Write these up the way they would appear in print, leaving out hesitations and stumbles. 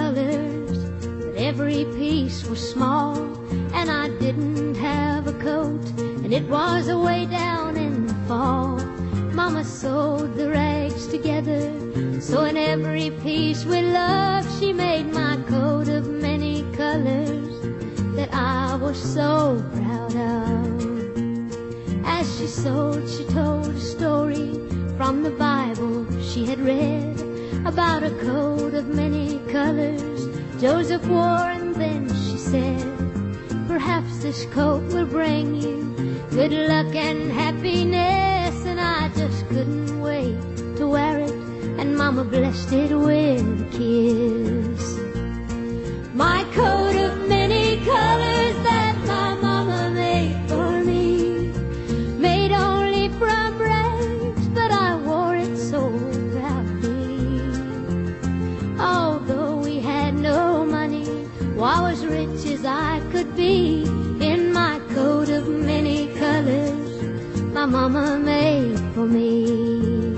colors, but every piece was small, and I didn't have a coat, and it was away down in the fall. Mama sewed the rags together, so in every piece with love she made my coat of many colors that I was so proud of. As she sewed, she told a story from the Bible she had read about a coat of many colors Joseph wore, and then she said, perhaps this coat will bring you good luck and happiness. And I just couldn't wait to wear it, and Mama blessed it with a kiss. My coat of many colors that my Mama made for me, made only from rags, but I wore it so proudly. Although we had no money, well, I was rich as I could be in my coat of many colors my Mama made for me.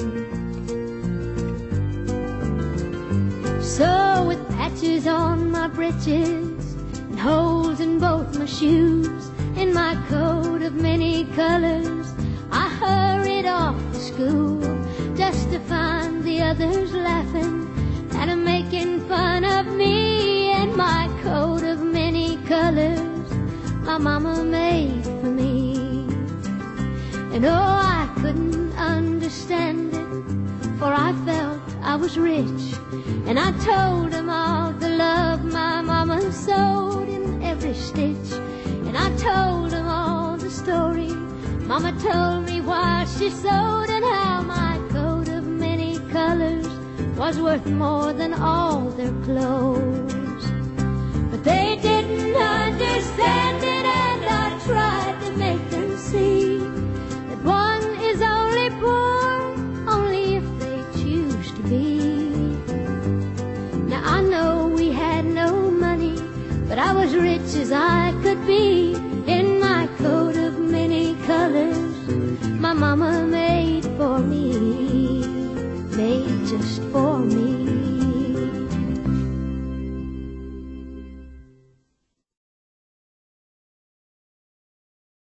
So with patches on my breeches and holes in both my shoes, in my coat of many colors I hurried off to school, just to find the others laughing and making fun of me in my coat of many colors my Mama made for me. And oh, I couldn't understand it, for I felt I was rich, and I told them all the love my Mama sewed in every stitch. And I told them all the story Mama told me while she sewed, and how my coat of many colors was worth more than all their clothes. But they didn't understand it, and I tried to make them see that one is only poor only if they choose to be. Now I know we had no money, but I was rich as I could be in my coat of many colors my Mama made for me, made just for me.